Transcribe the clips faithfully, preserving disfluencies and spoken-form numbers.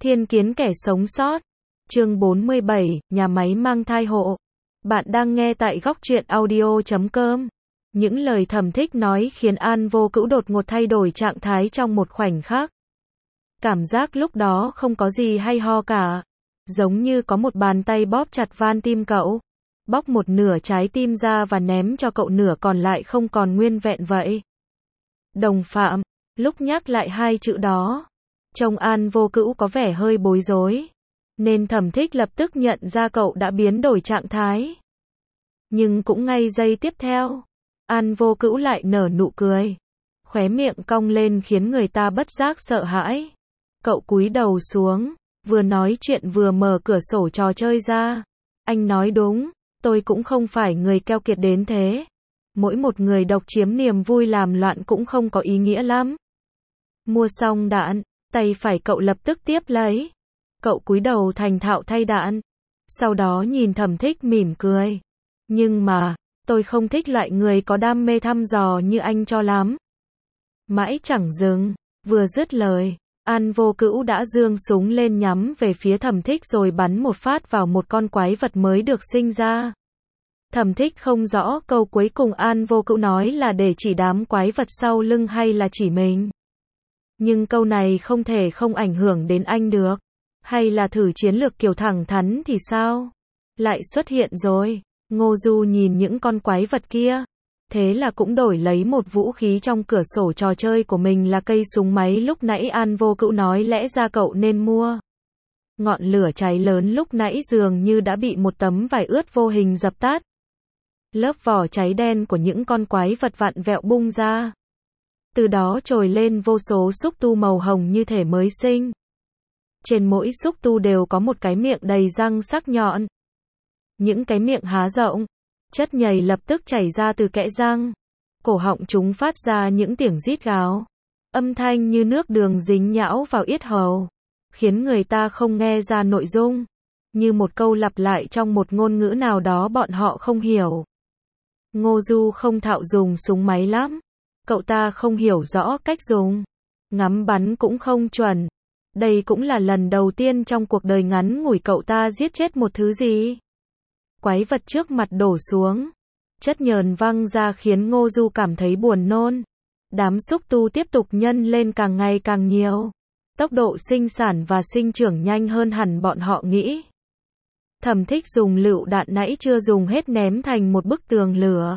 Thiên kiến kẻ sống sót. Chương bốn mươi bảy, nhà máy mang thai hộ. Bạn đang nghe tại góc truyện audio chấm com. Những lời Thẩm Thích nói khiến An Vô Cữu đột ngột thay đổi trạng thái trong một khoảnh khắc. Cảm giác lúc đó không có gì hay ho cả. Giống như có một bàn tay bóp chặt van tim cậu. Bóc một nửa trái tim ra và ném cho cậu nửa còn lại không còn nguyên vẹn vậy. Đồng phạm. Lúc nhắc lại hai chữ đó, trông An Vô Cữu có vẻ hơi bối rối. Nên Thẩm Thích lập tức nhận ra cậu đã biến đổi trạng thái. Nhưng cũng ngay giây tiếp theo, An Vô Cữu lại nở nụ cười. Khóe miệng cong lên khiến người ta bất giác sợ hãi. Cậu cúi đầu xuống, vừa nói chuyện vừa mở cửa sổ trò chơi ra. Anh nói đúng, tôi cũng không phải người keo kiệt đến thế. Mỗi một người độc chiếm niềm vui làm loạn cũng không có ý nghĩa lắm. Mua xong đạn, tay phải cậu lập tức tiếp lấy. Cậu cúi đầu thành thạo thay đạn. Sau đó nhìn Thẩm Thích mỉm cười. Nhưng mà, tôi không thích loại người có đam mê thăm dò như anh cho lắm. Mãi chẳng dừng, vừa dứt lời, An Vô Cữu đã giương súng lên nhắm về phía Thẩm Thích rồi bắn một phát vào một con quái vật mới được sinh ra. Thẩm Thích không rõ câu cuối cùng An Vô Cữu nói là để chỉ đám quái vật sau lưng hay là chỉ mình. Nhưng câu này không thể không ảnh hưởng đến anh được. Hay là thử chiến lược kiểu thẳng thắn thì sao? Lại xuất hiện rồi. Ngô Du nhìn những con quái vật kia. Thế là cũng đổi lấy một vũ khí trong cửa sổ trò chơi của mình là cây súng máy lúc nãy An Vô Cữu nói lẽ ra cậu nên mua. Ngọn lửa cháy lớn lúc nãy dường như đã bị một tấm vải ướt vô hình dập tắt. Lớp vỏ cháy đen của những con quái vật vặn vẹo bung ra. Từ đó trồi lên vô số xúc tu màu hồng như thể mới sinh. Trên mỗi xúc tu đều có một cái miệng đầy răng sắc nhọn. Những cái miệng há rộng, chất nhầy lập tức chảy ra từ kẽ răng. Cổ họng chúng phát ra những tiếng rít gào. Âm thanh như nước đường dính nhão vào yết hầu, khiến người ta không nghe ra nội dung. Như một câu lặp lại trong một ngôn ngữ nào đó bọn họ không hiểu. Ngô Du không thạo dùng súng máy lắm. Cậu ta không hiểu rõ cách dùng. Ngắm bắn cũng không chuẩn. Đây cũng là lần đầu tiên trong cuộc đời ngắn ngủi cậu ta giết chết một thứ gì. Quái vật trước mặt đổ xuống. Chất nhờn văng ra khiến Ngô Du cảm thấy buồn nôn. Đám xúc tu tiếp tục nhân lên càng ngày càng nhiều. Tốc độ sinh sản và sinh trưởng nhanh hơn hẳn bọn họ nghĩ. Thẩm Thích dùng lựu đạn nãy chưa dùng hết ném thành một bức tường lửa.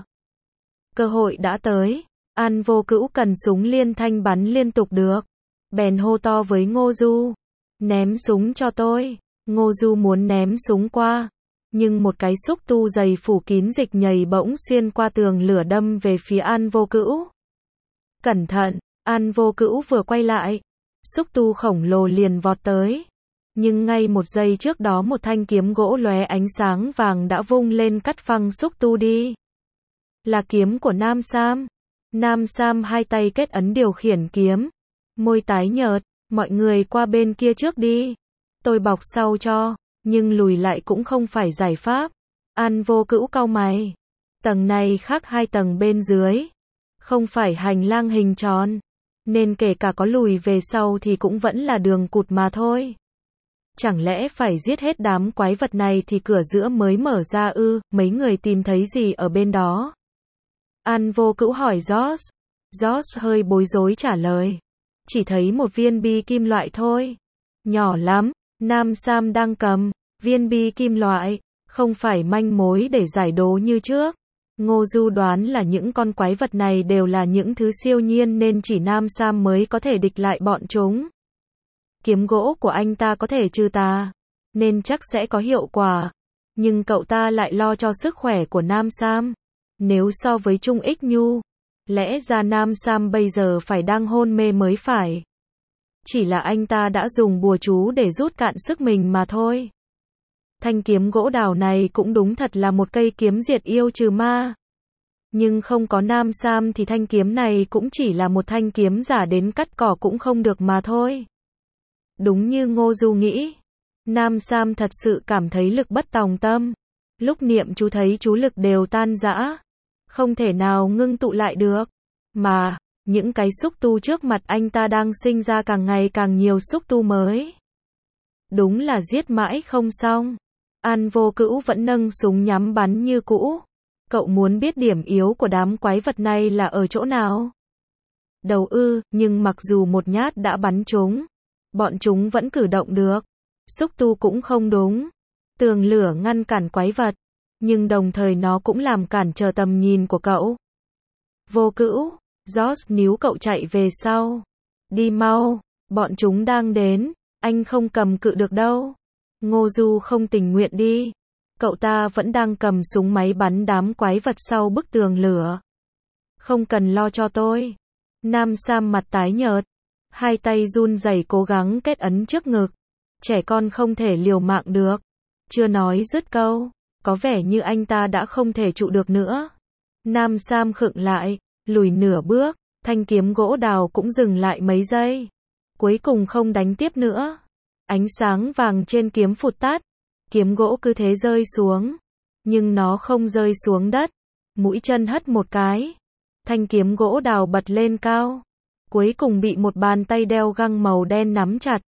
Cơ hội đã tới. An Vô Cữu cần súng liên thanh bắn liên tục được. Bèn hô to với Ngô Du. Ném súng cho tôi. Ngô Du muốn ném súng qua. Nhưng một cái xúc tu dày phủ kín dịch nhầy bỗng xuyên qua tường lửa đâm về phía An Vô Cữu. Cẩn thận, An Vô Cữu vừa quay lại. Xúc tu khổng lồ liền vọt tới. Nhưng ngay một giây trước đó một thanh kiếm gỗ lóe ánh sáng vàng đã vung lên cắt phăng xúc tu đi. Là kiếm của Nam Sam. Nam Sam hai tay kết ấn điều khiển kiếm. Môi tái nhợt, mọi người qua bên kia trước đi. Tôi bọc sau cho, nhưng lùi lại cũng không phải giải pháp. An Vô Cữu cau mày. Tầng này khác hai tầng bên dưới. Không phải hành lang hình tròn. Nên kể cả có lùi về sau thì cũng vẫn là đường cụt mà thôi. Chẳng lẽ phải giết hết đám quái vật này thì cửa giữa mới mở ra ư? Mấy người tìm thấy gì ở bên đó? An Vô Cữu hỏi George. George hơi bối rối trả lời. Chỉ thấy một viên bi kim loại thôi. Nhỏ lắm. Nam Sam đang cầm viên bi kim loại. Không phải manh mối để giải đố như trước. Ngô Du đoán là những con quái vật này đều là những thứ siêu nhiên nên chỉ Nam Sam mới có thể địch lại bọn chúng. Kiếm gỗ của anh ta có thể trừ tà, nên chắc sẽ có hiệu quả. Nhưng cậu ta lại lo cho sức khỏe của Nam Sam. Nếu so với Trung Ích Nhu, lẽ ra Nam Sam bây giờ phải đang hôn mê mới phải. Chỉ là anh ta đã dùng bùa chú để rút cạn sức mình mà thôi. Thanh kiếm gỗ đào này cũng đúng thật là một cây kiếm diệt yêu trừ ma. Nhưng không có Nam Sam thì thanh kiếm này cũng chỉ là một thanh kiếm giả đến cắt cỏ cũng không được mà thôi. Đúng như Ngô Du nghĩ. Nam Sam thật sự cảm thấy lực bất tòng tâm. Lúc niệm chú thấy chú lực đều tan rã. Không thể nào ngưng tụ lại được. Mà, những cái xúc tu trước mặt anh ta đang sinh ra càng ngày càng nhiều xúc tu mới. Đúng là giết mãi không xong. An Vô Cữu vẫn nâng súng nhắm bắn như cũ. Cậu muốn biết điểm yếu của đám quái vật này là ở chỗ nào? Đầu ư, nhưng mặc dù một nhát đã bắn chúng, bọn chúng vẫn cử động được. Xúc tu cũng không đúng. Tường lửa ngăn cản quái vật, nhưng đồng thời nó cũng làm cản trở tầm nhìn của cậu. Vô Cữu, George níu cậu chạy về sau. Đi mau, bọn chúng đang đến, anh không cầm cự được đâu. Ngô Du không tình nguyện đi. Cậu ta vẫn đang cầm súng máy bắn đám quái vật sau bức tường lửa. Không cần lo cho tôi. Nam Sam mặt tái nhợt, hai tay run rẩy cố gắng kết ấn trước ngực. Trẻ con không thể liều mạng được. Chưa nói dứt câu, có vẻ như anh ta đã không thể trụ được nữa. Nam Sam khựng lại, lùi nửa bước, thanh kiếm gỗ đào cũng dừng lại mấy giây. Cuối cùng không đánh tiếp nữa. Ánh sáng vàng trên kiếm phụt tắt, kiếm gỗ cứ thế rơi xuống. Nhưng nó không rơi xuống đất. Mũi chân hất một cái. Thanh kiếm gỗ đào bật lên cao. Cuối cùng bị một bàn tay đeo găng màu đen nắm chặt.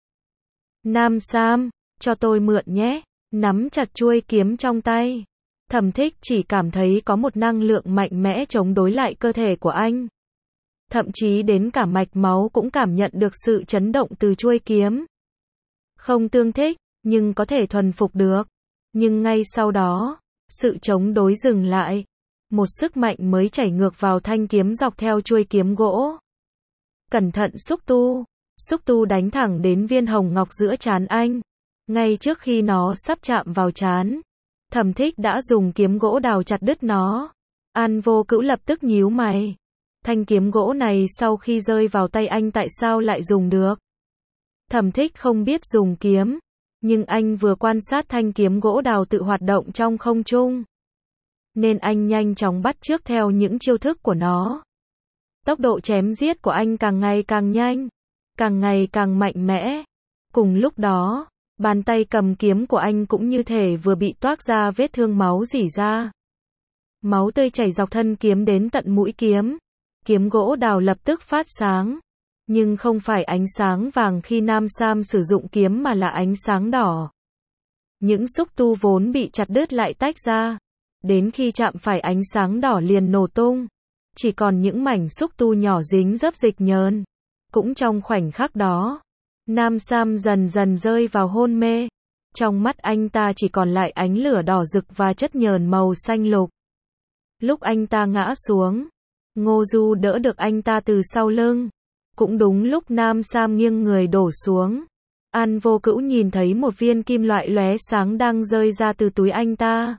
Nam Sam, cho tôi mượn nhé. Nắm chặt chuôi kiếm trong tay. Thẩm Thích chỉ cảm thấy có một năng lượng mạnh mẽ chống đối lại cơ thể của anh. Thậm chí đến cả mạch máu cũng cảm nhận được sự chấn động từ chuôi kiếm. Không tương thích, nhưng có thể thuần phục được. Nhưng ngay sau đó, sự chống đối dừng lại. Một sức mạnh mới chảy ngược vào thanh kiếm dọc theo chuôi kiếm gỗ. Cẩn thận xúc tu. Xúc tu đánh thẳng đến viên hồng ngọc giữa trán anh. Ngay trước khi nó sắp chạm vào trán, Thẩm Thích đã dùng kiếm gỗ đào chặt đứt nó. An Vô Cữu lập tức nhíu mày. Thanh kiếm gỗ này sau khi rơi vào tay anh tại sao lại dùng được? Thẩm Thích không biết dùng kiếm, nhưng anh vừa quan sát thanh kiếm gỗ đào tự hoạt động trong không trung, nên anh nhanh chóng bắt chước theo những chiêu thức của nó. Tốc độ chém giết của anh càng ngày càng nhanh, càng ngày càng mạnh mẽ. Cùng lúc đó, bàn tay cầm kiếm của anh cũng như thể vừa bị toác ra vết thương máu rỉ ra. Máu tươi chảy dọc thân kiếm đến tận mũi kiếm. Kiếm gỗ đào lập tức phát sáng. Nhưng không phải ánh sáng vàng khi Nam Sam sử dụng kiếm mà là ánh sáng đỏ. Những xúc tu vốn bị chặt đứt lại tách ra. Đến khi chạm phải ánh sáng đỏ liền nổ tung. Chỉ còn những mảnh xúc tu nhỏ dính dấp dịch nhờn. Cũng trong khoảnh khắc đó, Nam Sam dần dần rơi vào hôn mê. Trong mắt anh ta chỉ còn lại ánh lửa đỏ rực và chất nhờn màu xanh lục. Lúc anh ta ngã xuống, Ngô Du đỡ được anh ta từ sau lưng. Cũng đúng lúc Nam Sam nghiêng người đổ xuống, An Vô Cữu nhìn thấy một viên kim loại lóe sáng đang rơi ra từ túi anh ta.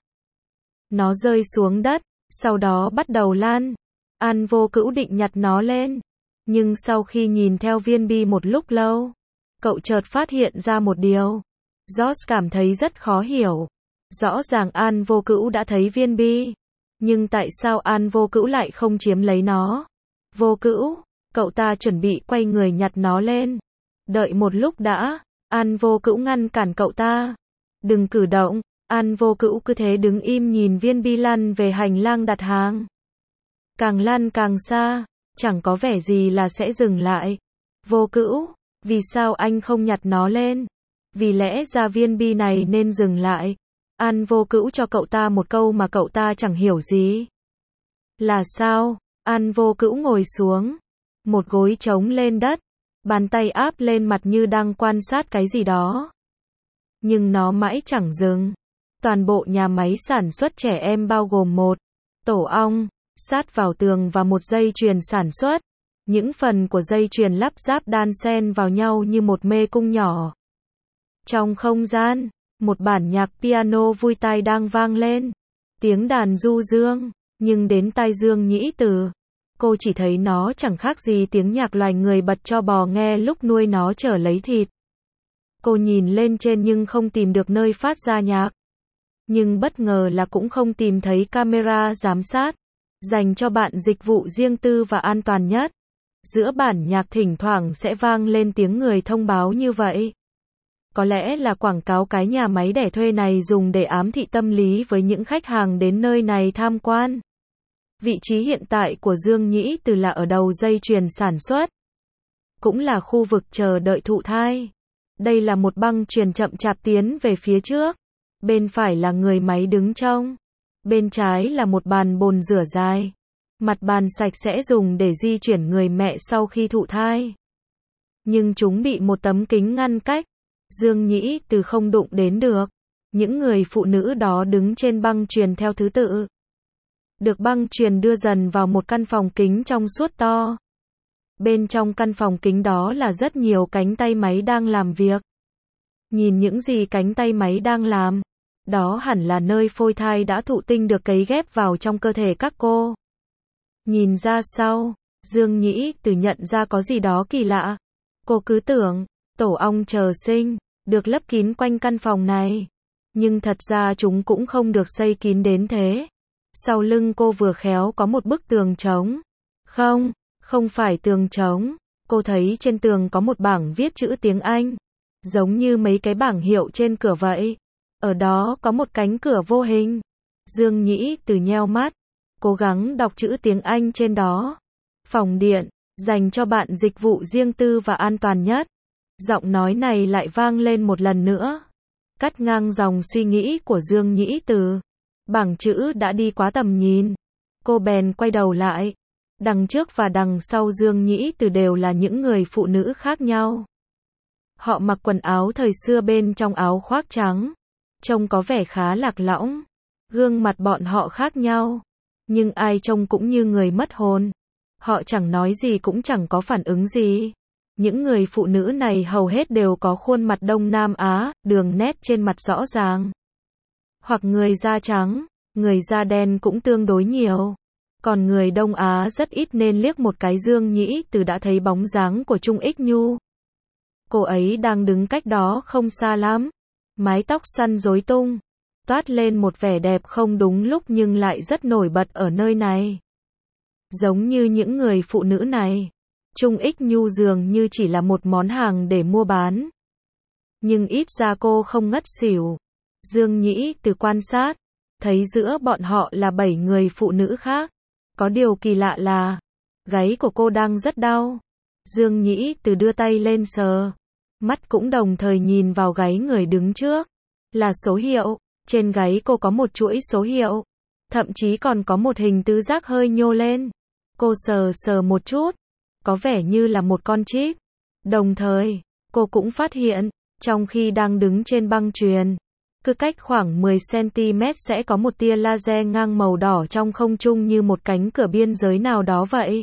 Nó rơi xuống đất, sau đó bắt đầu lan. An Vô Cữu định nhặt nó lên, nhưng sau khi nhìn theo viên bi một lúc lâu, cậu chợt phát hiện ra một điều. George cảm thấy rất khó hiểu. Rõ ràng An Vô Cữu đã thấy viên bi, nhưng tại sao An Vô Cữu lại không chiếm lấy nó? Vô Cữu, cậu ta chuẩn bị quay người nhặt nó lên. Đợi một lúc đã, An Vô Cữu ngăn cản cậu ta. Đừng cử động. An Vô Cữu cứ thế đứng im nhìn viên bi lăn về hành lang đặt hàng. Càng lăn càng xa, chẳng có vẻ gì là sẽ dừng lại. Vô Cữu, vì sao anh không nhặt nó lên? Vì lẽ ra viên bi này nên dừng lại. An Vô Cữu cho cậu ta một câu mà cậu ta chẳng hiểu gì. Là sao? An Vô Cữu ngồi xuống, một gối trống lên đất, bàn tay áp lên mặt như đang quan sát cái gì đó. Nhưng nó mãi chẳng dừng. Toàn bộ nhà máy sản xuất trẻ em bao gồm một tổ ong sát vào tường và một dây chuyền sản xuất. Những phần của dây chuyền lắp ráp đan xen vào nhau như một mê cung nhỏ. Trong không gian, một bản nhạc piano vui tai đang vang lên. Tiếng đàn du dương, nhưng đến tai Dương Nhĩ Từ, cô chỉ thấy nó chẳng khác gì tiếng nhạc loài người bật cho bò nghe lúc nuôi nó chở lấy thịt. Cô nhìn lên trên nhưng không tìm được nơi phát ra nhạc. Nhưng bất ngờ là cũng không tìm thấy camera giám sát, dành cho bạn dịch vụ riêng tư và an toàn nhất. Giữa bản nhạc thỉnh thoảng sẽ vang lên tiếng người thông báo như vậy. Có lẽ là quảng cáo cái nhà máy đẻ thuê này dùng để ám thị tâm lý với những khách hàng đến nơi này tham quan. Vị trí hiện tại của Dương Nhĩ Từ là ở đầu dây chuyền sản xuất. Cũng là khu vực chờ đợi thụ thai. Đây là một băng chuyền chậm chạp tiến về phía trước. Bên phải là người máy đứng trông. Bên trái là một bàn bồn rửa dài. Mặt bàn sạch sẽ dùng để di chuyển người mẹ sau khi thụ thai. Nhưng chúng bị một tấm kính ngăn cách. Dương Nhĩ Từ không đụng đến được. Những người phụ nữ đó đứng trên băng chuyền theo thứ tự. Được băng chuyền đưa dần vào một căn phòng kính trong suốt to. Bên trong căn phòng kính đó là rất nhiều cánh tay máy đang làm việc. Nhìn những gì cánh tay máy đang làm, đó hẳn là nơi phôi thai đã thụ tinh được cấy ghép vào trong cơ thể các cô. Nhìn ra sau, Dương Nhĩ Từ nhận ra có gì đó kỳ lạ. Cô cứ tưởng, tổ ong chờ sinh, được lấp kín quanh căn phòng này. Nhưng thật ra chúng cũng không được xây kín đến thế. Sau lưng cô vừa khéo có một bức tường trống. Không, không phải tường trống. Cô thấy trên tường có một bảng viết chữ tiếng Anh. Giống như mấy cái bảng hiệu trên cửa vậy. Ở đó có một cánh cửa vô hình. Dương Nhĩ Từ nheo mắt, cố gắng đọc chữ tiếng Anh trên đó. Phòng điện, dành cho bạn dịch vụ riêng tư và an toàn nhất. Giọng nói này lại vang lên một lần nữa. Cắt ngang dòng suy nghĩ của Dương Nhĩ Từ. Bảng chữ đã đi quá tầm nhìn. Cô bèn quay đầu lại. Đằng trước và đằng sau Dương Nhĩ Từ đều là những người phụ nữ khác nhau. Họ mặc quần áo thời xưa bên trong áo khoác trắng. Trông có vẻ khá lạc lõng. Gương mặt bọn họ khác nhau. Nhưng ai trông cũng như người mất hồn. Họ chẳng nói gì cũng chẳng có phản ứng gì. Những người phụ nữ này hầu hết đều có khuôn mặt Đông Nam Á, đường nét trên mặt rõ ràng. Hoặc người da trắng, người da đen cũng tương đối nhiều. Còn người Đông Á rất ít nên liếc một cái Dương Nhĩ Từ đã thấy bóng dáng của Trung Ích Nhu. Cô ấy đang đứng cách đó không xa lắm. Mái tóc xoăn rối tung. Toát lên một vẻ đẹp không đúng lúc nhưng lại rất nổi bật ở nơi này. Giống như những người phụ nữ này. Trung Ích Nhu dường như chỉ là một món hàng để mua bán. Nhưng ít ra cô không ngất xỉu. Dương Nhĩ Từ quan sát, thấy giữa bọn họ là bảy người phụ nữ khác. Có điều kỳ lạ là, gáy của cô đang rất đau. Dương Nhĩ Từ đưa tay lên sờ. Mắt cũng đồng thời nhìn vào gáy người đứng trước. Là số hiệu, trên gáy cô có một chuỗi số hiệu. Thậm chí còn có một hình tứ giác hơi nhô lên. Cô sờ sờ một chút. Có vẻ như là một con chip. Đồng thời, cô cũng phát hiện, trong khi đang đứng trên băng chuyền, cứ cách khoảng mười xăng-ti-mét sẽ có một tia laser ngang màu đỏ trong không trung như một cánh cửa biên giới nào đó vậy.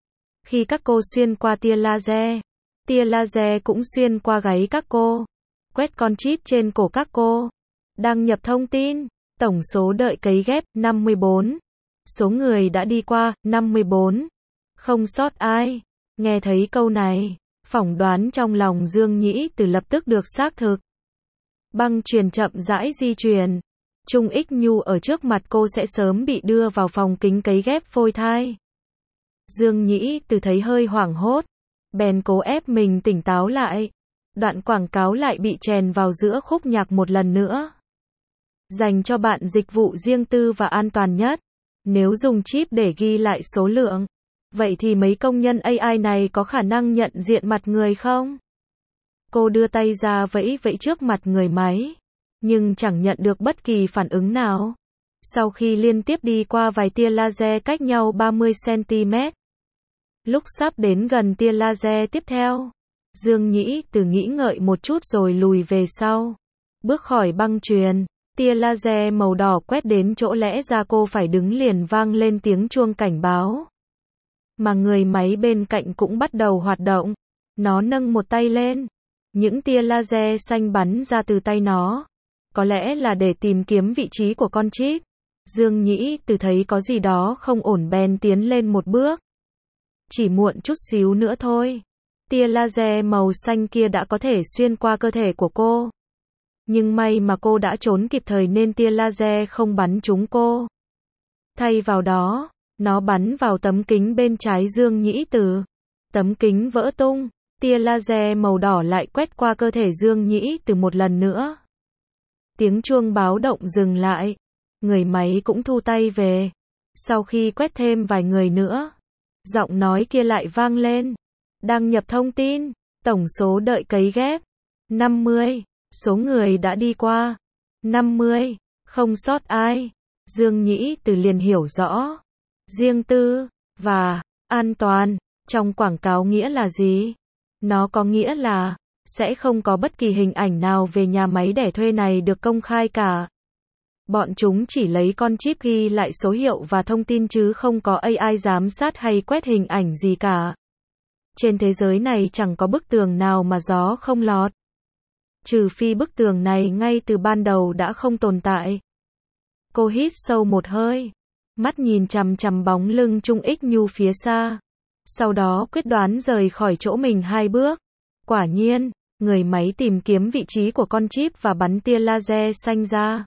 Khi các cô xuyên qua tia laser, tia laser cũng xuyên qua gáy các cô, quét con chip trên cổ các cô. Đăng nhập thông tin, tổng số đợi cấy ghép, năm mươi bốn. Số người đã đi qua, năm mươi bốn. Không sót ai. Nghe thấy câu này, phỏng đoán trong lòng Dương Nhĩ Từ lập tức được xác thực. Băng chuyền chậm rãi di chuyển. Trung Ích Nhu ở trước mặt cô sẽ sớm bị đưa vào phòng kính cấy ghép phôi thai. Dương Nhĩ Từ thấy hơi hoảng hốt. Bèn cố ép mình tỉnh táo lại. Đoạn quảng cáo lại bị chèn vào giữa khúc nhạc một lần nữa. Dành cho bạn dịch vụ riêng tư và an toàn nhất. Nếu dùng chip để ghi lại số lượng, vậy thì mấy công nhân a i này có khả năng nhận diện mặt người không? Cô đưa tay ra vẫy vẫy trước mặt người máy, nhưng chẳng nhận được bất kỳ phản ứng nào. Sau khi liên tiếp đi qua vài tia laser cách nhau ba mươi xăng-ti-mét, lúc sắp đến gần tia laser tiếp theo, Dương Nhĩ Từ nghĩ ngợi một chút rồi lùi về sau. Bước khỏi băng chuyền, tia laser màu đỏ quét đến chỗ lẽ ra cô phải đứng liền vang lên tiếng chuông cảnh báo. Mà người máy bên cạnh cũng bắt đầu hoạt động. Nó nâng một tay lên. Những tia laser xanh bắn ra từ tay nó. Có lẽ là để tìm kiếm vị trí của con chip. Dương Nhĩ Từ thấy có gì đó không ổn bèn tiến lên một bước. Chỉ muộn chút xíu nữa thôi. Tia laser màu xanh kia đã có thể xuyên qua cơ thể của cô. Nhưng may mà cô đã trốn kịp thời nên tia laser không bắn trúng cô. Thay vào đó, nó bắn vào tấm kính bên trái Dương Nhĩ Từ. Tấm kính vỡ tung, tia laser màu đỏ lại quét qua cơ thể Dương Nhĩ Từ một lần nữa. Tiếng chuông báo động dừng lại. Người máy cũng thu tay về. Sau khi quét thêm vài người nữa, giọng nói kia lại vang lên. Đăng nhập thông tin, tổng số đợi cấy ghép, năm mươi. Số người đã đi qua. năm mươi. Không sót ai. Dương Nhĩ Từ liền hiểu rõ. Riêng tư và an toàn trong quảng cáo nghĩa là gì? Nó có nghĩa là sẽ không có bất kỳ hình ảnh nào về nhà máy đẻ thuê này được công khai cả. Bọn chúng chỉ lấy con chip ghi lại số hiệu và thông tin chứ không có a i giám sát hay quét hình ảnh gì cả. Trên thế giới này chẳng có bức tường nào mà gió không lọt. Trừ phi bức tường này ngay từ ban đầu đã không tồn tại. Cô hít sâu một hơi, mắt nhìn chằm chằm bóng lưng Trung Ích Nhu phía xa. Sau đó quyết đoán rời khỏi chỗ mình hai bước. Quả nhiên, người máy tìm kiếm vị trí của con chip và bắn tia laser xanh ra.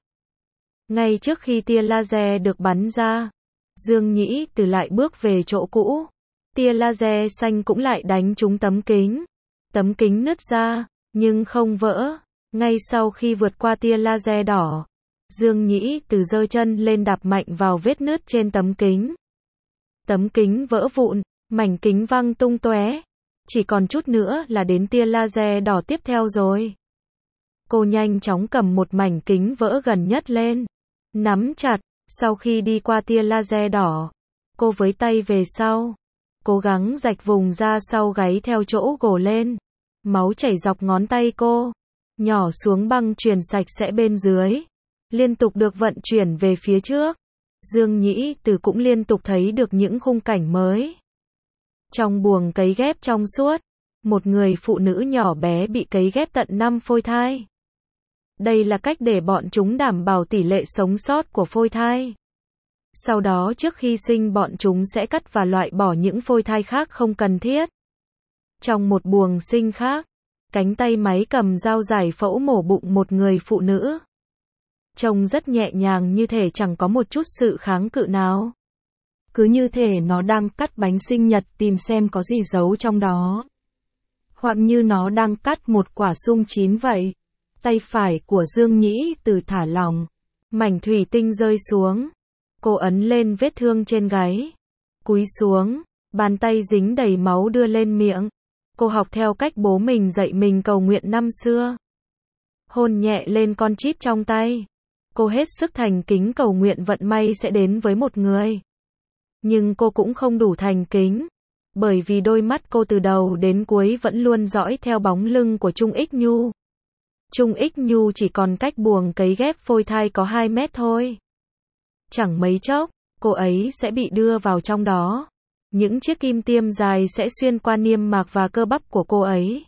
Ngay trước khi tia laser được bắn ra, Dương Nhĩ Từ lại bước về chỗ cũ. Tia laser xanh cũng lại đánh trúng tấm kính. Tấm kính nứt ra, nhưng không vỡ. Ngay sau khi vượt qua tia laser đỏ, Dương Nhĩ Từ giơ chân lên đạp mạnh vào vết nứt trên tấm kính. Tấm kính vỡ vụn, mảnh kính văng tung tóe. Chỉ còn chút nữa là đến tia laser đỏ tiếp theo rồi. Cô nhanh chóng cầm một mảnh kính vỡ gần nhất lên, nắm chặt. Sau khi đi qua tia laser đỏ, cô với tay về sau, cố gắng rạch vùng da sau gáy theo chỗ gồ lên. Máu chảy dọc ngón tay cô, nhỏ xuống băng chuyền sạch sẽ bên dưới, liên tục được vận chuyển về phía trước. Dương Nhĩ Từ cũng liên tục thấy được những khung cảnh mới. Trong buồng cấy ghép trong suốt, một người phụ nữ nhỏ bé bị cấy ghép tận năm phôi thai. Đây là cách để bọn chúng đảm bảo tỷ lệ sống sót của phôi thai. Sau đó trước khi sinh bọn chúng sẽ cắt và loại bỏ những phôi thai khác không cần thiết. Trong một buồng sinh khác, cánh tay máy cầm dao giải phẫu mổ bụng một người phụ nữ. Trông rất nhẹ nhàng, như thể chẳng có một chút sự kháng cự nào. Cứ như thể nó đang cắt bánh sinh nhật tìm xem có gì giấu trong đó. Hoặc như nó đang cắt một quả sung chín vậy. Tay phải của Dương Nhĩ Từ thả lỏng. Mảnh thủy tinh rơi xuống. Cô ấn lên vết thương trên gáy. Cúi xuống, bàn tay dính đầy máu đưa lên miệng. Cô học theo cách bố mình dạy mình cầu nguyện năm xưa. Hôn nhẹ lên con chip trong tay. Cô hết sức thành kính cầu nguyện vận may sẽ đến với một người. Nhưng cô cũng không đủ thành kính. Bởi vì đôi mắt cô từ đầu đến cuối vẫn luôn dõi theo bóng lưng của Trung Ích Nhu. Trung Ích Nhu chỉ còn cách buồng cấy ghép phôi thai có hai mét thôi. Chẳng mấy chốc, cô ấy sẽ bị đưa vào trong đó. Những chiếc kim tiêm dài sẽ xuyên qua niêm mạc và cơ bắp của cô ấy,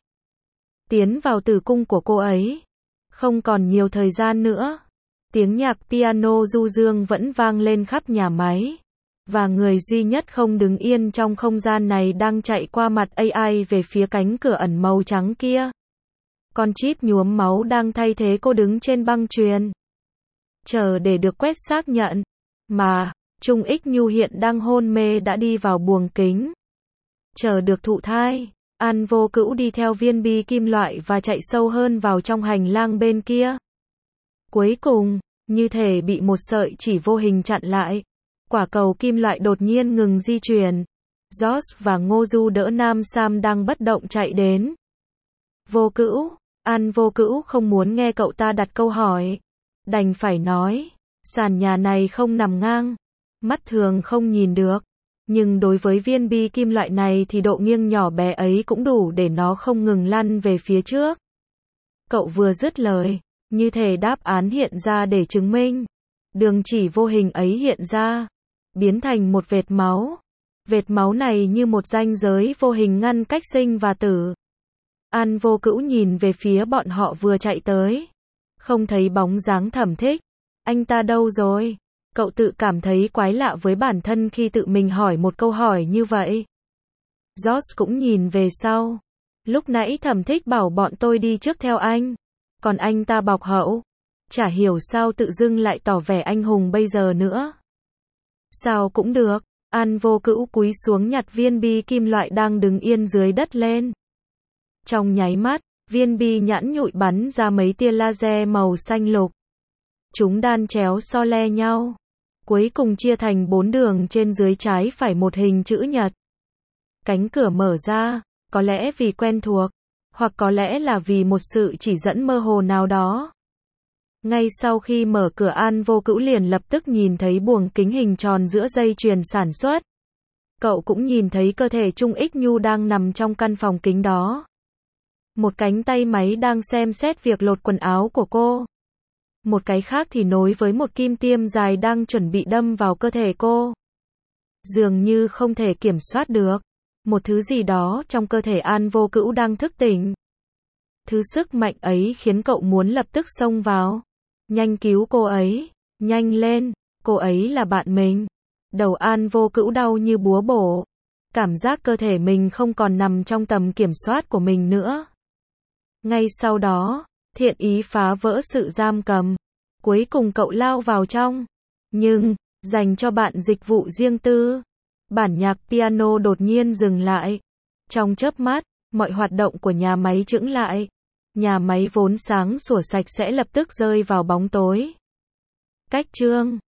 tiến vào tử cung của cô ấy. Không còn nhiều thời gian nữa. Tiếng nhạc piano du dương vẫn vang lên khắp nhà máy. Và người duy nhất không đứng yên trong không gian này đang chạy qua mặt a i về phía cánh cửa ẩn màu trắng kia. Con chip nhuốm máu đang thay thế cô đứng trên băng chuyền, chờ để được quét xác nhận. Mà, Trung Ích Nhu hiện đang hôn mê đã đi vào buồng kính, chờ được thụ thai. An Vô Cữu đi theo viên bi kim loại và chạy sâu hơn vào trong hành lang bên kia. Cuối cùng, như thể bị một sợi chỉ vô hình chặn lại, quả cầu kim loại đột nhiên ngừng di chuyển. Josh và Ngô Du đỡ Nam Sam đang bất động chạy đến. Vô Cữu, An Vô Cữu không muốn nghe cậu ta đặt câu hỏi. Đành phải nói, sàn nhà này không nằm ngang, mắt thường không nhìn được. Nhưng đối với viên bi kim loại này thì độ nghiêng nhỏ bé ấy cũng đủ để nó không ngừng lăn về phía trước. Cậu vừa dứt lời, như thể đáp án hiện ra để chứng minh. Đường chỉ vô hình ấy hiện ra, biến thành một vệt máu. Vệt máu này như một ranh giới vô hình ngăn cách sinh và tử. An Vô Cữu nhìn về phía bọn họ vừa chạy tới. Không thấy bóng dáng Thẩm Thích. Anh ta đâu rồi? Cậu tự cảm thấy quái lạ với bản thân khi tự mình hỏi một câu hỏi như vậy. Josh cũng nhìn về sau. Lúc nãy Thẩm Thích bảo bọn tôi đi trước theo anh. Còn anh ta bọc hậu. Chả hiểu sao tự dưng lại tỏ vẻ anh hùng bây giờ nữa. Sao cũng được. An Vô Cữu cúi xuống nhặt viên bi kim loại đang đứng yên dưới đất lên. Trong nháy mắt, viên bi nhẵn nhụi bắn ra mấy tia laser màu xanh lục. Chúng đan chéo so le nhau. Cuối cùng chia thành bốn đường trên dưới trái phải một hình chữ nhật. Cánh cửa mở ra, có lẽ vì quen thuộc. Hoặc có lẽ là vì một sự chỉ dẫn mơ hồ nào đó. Ngay sau khi mở cửa, An Vô Cữu liền lập tức nhìn thấy buồng kính hình tròn giữa dây chuyền sản xuất. Cậu cũng nhìn thấy cơ thể Trung Ích Nhu đang nằm trong căn phòng kính đó. Một cánh tay máy đang xem xét việc lột quần áo của cô. Một cái khác thì nối với một kim tiêm dài đang chuẩn bị đâm vào cơ thể cô. Dường như không thể kiểm soát được. Một thứ gì đó trong cơ thể An Vô Cữu đang thức tỉnh. Thứ sức mạnh ấy khiến cậu muốn lập tức xông vào. Nhanh cứu cô ấy. Nhanh lên. Cô ấy là bạn mình. Đầu An Vô Cữu đau như búa bổ. Cảm giác cơ thể mình không còn nằm trong tầm kiểm soát của mình nữa. Ngay sau đó, Thiện Ý phá vỡ sự giam cầm. Cuối cùng cậu lao vào trong. Nhưng, dành cho bạn dịch vụ riêng tư. Bản nhạc piano đột nhiên dừng lại. Trong chớp mắt, mọi hoạt động của nhà máy chững lại. Nhà máy vốn sáng sủa sạch sẽ lập tức rơi vào bóng tối. Cách chương